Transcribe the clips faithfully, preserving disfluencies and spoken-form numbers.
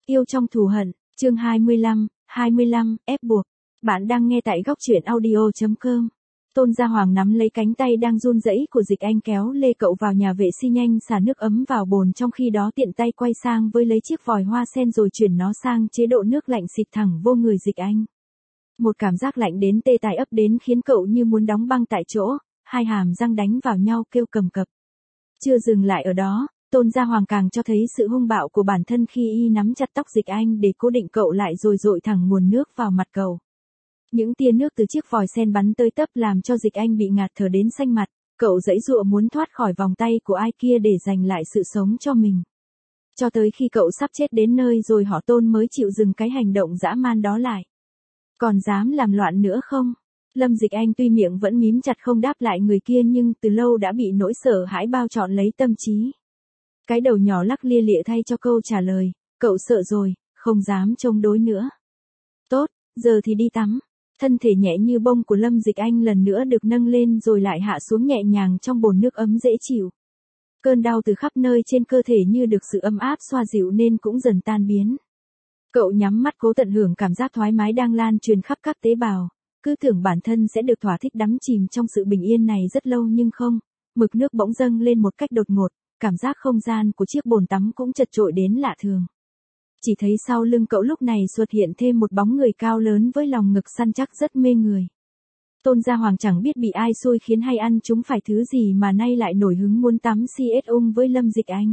Yêu trong thù hận, chương hai mươi lăm, hai mươi lăm, ép buộc. Bạn đang nghe tại góc truyện audio chấm com. Tôn Gia Hoàng nắm lấy cánh tay đang run rẩy của Dịch Anh kéo lê cậu vào nhà vệ sinh, nhanh xả nước ấm vào bồn, trong khi đó tiện tay quay sang với lấy chiếc vòi hoa sen rồi chuyển nó sang chế độ nước lạnh xịt thẳng vô người Dịch Anh. Một cảm giác lạnh đến tê tai ấp đến khiến cậu như muốn đóng băng tại chỗ, hai hàm răng đánh vào nhau kêu cầm cập. Chưa dừng lại ở đó, Tôn Gia Hoàng càng cho thấy sự hung bạo của bản thân khi y nắm chặt tóc Dịch Anh để cố định cậu lại rồi dội thẳng nguồn nước vào mặt cậu. Những tia nước từ chiếc vòi sen bắn tới tấp làm cho Dịch Anh bị ngạt thở đến xanh mặt, cậu giãy giụa muốn thoát khỏi vòng tay của ai kia để giành lại sự sống cho mình. Cho tới khi cậu sắp chết đến nơi rồi họ Tôn mới chịu dừng cái hành động dã man đó lại. Còn dám làm loạn nữa không? Lâm Dịch Anh tuy miệng vẫn mím chặt không đáp lại người kia nhưng từ lâu đã bị nỗi sợ hãi bao trọn lấy tâm trí. Cái đầu nhỏ lắc lia lịa thay cho câu trả lời, cậu sợ rồi, không dám chống đối nữa. Tốt, giờ thì đi tắm. Thân thể nhẹ như bông của Lâm Dịch Anh lần nữa được nâng lên rồi lại hạ xuống nhẹ nhàng trong bồn nước ấm dễ chịu. Cơn đau từ khắp nơi trên cơ thể như được sự ấm áp xoa dịu nên cũng dần tan biến. Cậu nhắm mắt cố tận hưởng cảm giác thoải mái đang lan truyền khắp các tế bào, cứ tưởng bản thân sẽ được thỏa thích đắm chìm trong sự bình yên này rất lâu nhưng không, mực nước bỗng dâng lên một cách đột ngột, cảm giác không gian của chiếc bồn tắm cũng chật chội đến lạ thường. Chỉ thấy sau lưng cậu lúc này xuất hiện thêm một bóng người cao lớn với lòng ngực săn chắc rất mê người. Tôn Gia Hoàng chẳng biết bị ai xui khiến hay ăn chúng phải thứ gì mà nay lại nổi hứng muốn tắm xê ét ung với Lâm Dịch Anh.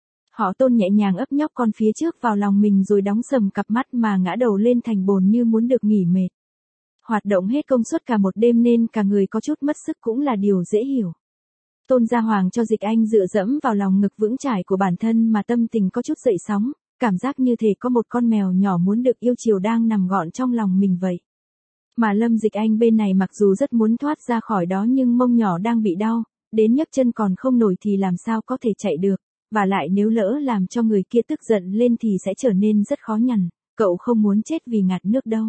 Họ Tôn nhẹ nhàng ấp nhóc con phía trước vào lòng mình rồi đóng sầm cặp mắt mà ngã đầu lên thành bồn như muốn được nghỉ mệt. Hoạt động hết công suất cả một đêm nên cả người có chút mất sức cũng là điều dễ hiểu. Tôn Gia Hoàng cho Dịch Anh dựa dẫm vào lòng ngực vững chãi của bản thân mà tâm tình có chút dậy sóng, cảm giác như thể có một con mèo nhỏ muốn được yêu chiều đang nằm gọn trong lòng mình vậy. Mà Lâm Dịch Anh bên này mặc dù rất muốn thoát ra khỏi đó nhưng mông nhỏ đang bị đau, đến nhấc chân còn không nổi thì làm sao có thể chạy được, và lại nếu lỡ làm cho người kia tức giận lên thì sẽ trở nên rất khó nhằn, cậu không muốn chết vì ngạt nước đâu.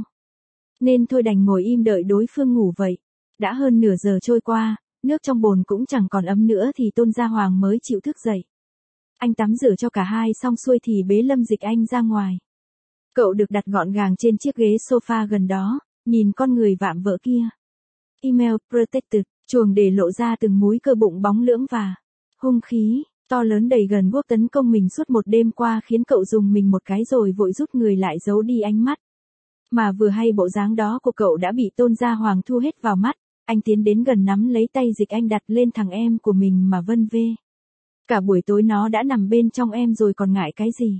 Nên thôi đành ngồi im đợi đối phương ngủ vậy. Đã hơn nửa giờ trôi qua, nước trong bồn cũng chẳng còn ấm nữa thì Tôn Gia Hoàng mới chịu thức dậy. Anh tắm rửa cho cả hai xong xuôi thì bế Lâm Dịch Anh ra ngoài. Cậu được đặt gọn gàng trên chiếc ghế sofa gần đó, nhìn con người vạm vỡ kia. Email protected, chuồng để lộ ra từng múi cơ bụng bóng lưỡng và hung khí, to lớn đầy gần guốc tấn công mình suốt một đêm qua khiến cậu dùng mình một cái rồi vội rút người lại giấu đi ánh mắt. Mà vừa hay bộ dáng đó của cậu đã bị Tôn Gia Hoàng thu hết vào mắt, anh tiến đến gần nắm lấy tay Dịch Anh đặt lên thằng em của mình mà vân vê. Cả buổi tối nó đã nằm bên trong em rồi còn ngại cái gì?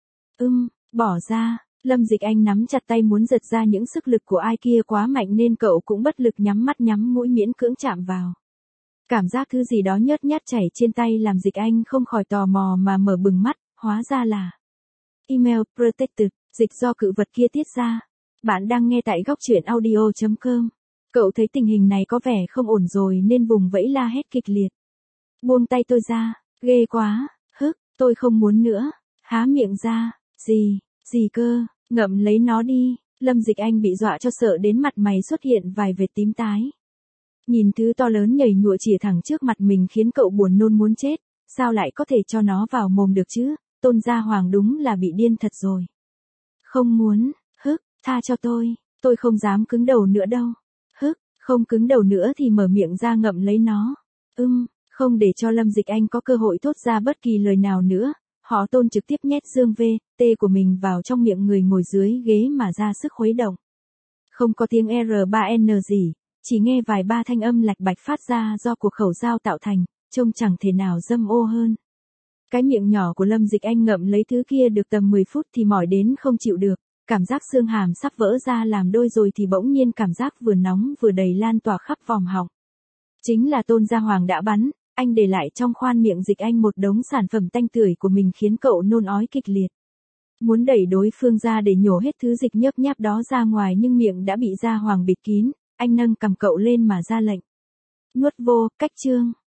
Ưm, bỏ ra, Lâm Dịch Anh nắm chặt tay muốn giật ra những sức lực của ai kia quá mạnh nên cậu cũng bất lực nhắm mắt nhắm mũi miễn cưỡng chạm vào. Cảm giác thứ gì đó nhớt nhát chảy trên tay làm Dịch Anh không khỏi tò mò mà mở bừng mắt, hóa ra là Email protected, dịch do cự vật kia tiết ra. Bạn đang nghe tại góc truyện audio chấm com. Cậu thấy tình hình này có vẻ không ổn rồi nên vùng vẫy la hét kịch liệt. Buông tay tôi ra, ghê quá, hức, tôi không muốn nữa, há miệng ra, gì, gì cơ, ngậm lấy nó đi. Lâm Dịch Anh bị dọa cho sợ đến mặt mày xuất hiện vài vệt tím tái. Nhìn thứ to lớn nhảy nhụa chìa thẳng trước mặt mình khiến cậu buồn nôn muốn chết, sao lại có thể cho nó vào mồm được chứ, Tôn Gia Hoàng đúng là bị điên thật rồi. Không muốn, hức, tha cho tôi, tôi không dám cứng đầu nữa đâu. Hức, không cứng đầu nữa thì mở miệng ra ngậm lấy nó. Ưm, không để cho Lâm Dịch Anh có cơ hội thốt ra bất kỳ lời nào nữa, họ Tôn trực tiếp nhét dương vê, tê của mình vào trong miệng người ngồi dưới ghế mà ra sức khuấy động. Không có tiếng R ba N gì, chỉ nghe vài ba thanh âm lạch bạch phát ra do cuộc khẩu giao tạo thành, trông chẳng thể nào dâm ô hơn. Cái miệng nhỏ của Lâm Dịch Anh ngậm lấy thứ kia được tầm mười phút thì mỏi đến không chịu được. Cảm giác xương hàm sắp vỡ ra làm đôi rồi thì bỗng nhiên cảm giác vừa nóng vừa đầy lan tỏa khắp vòm họng. Chính là Tôn Gia Hoàng đã bắn, anh để lại trong khoang miệng Dịch Anh một đống sản phẩm tanh tưởi của mình khiến cậu nôn ói kịch liệt. Muốn đẩy đối phương ra để nhổ hết thứ dịch nhớp nháp đó ra ngoài nhưng miệng đã bị Gia Hoàng bịt kín, anh nâng cằm cậu lên mà ra lệnh. Nuốt vô, cách chương.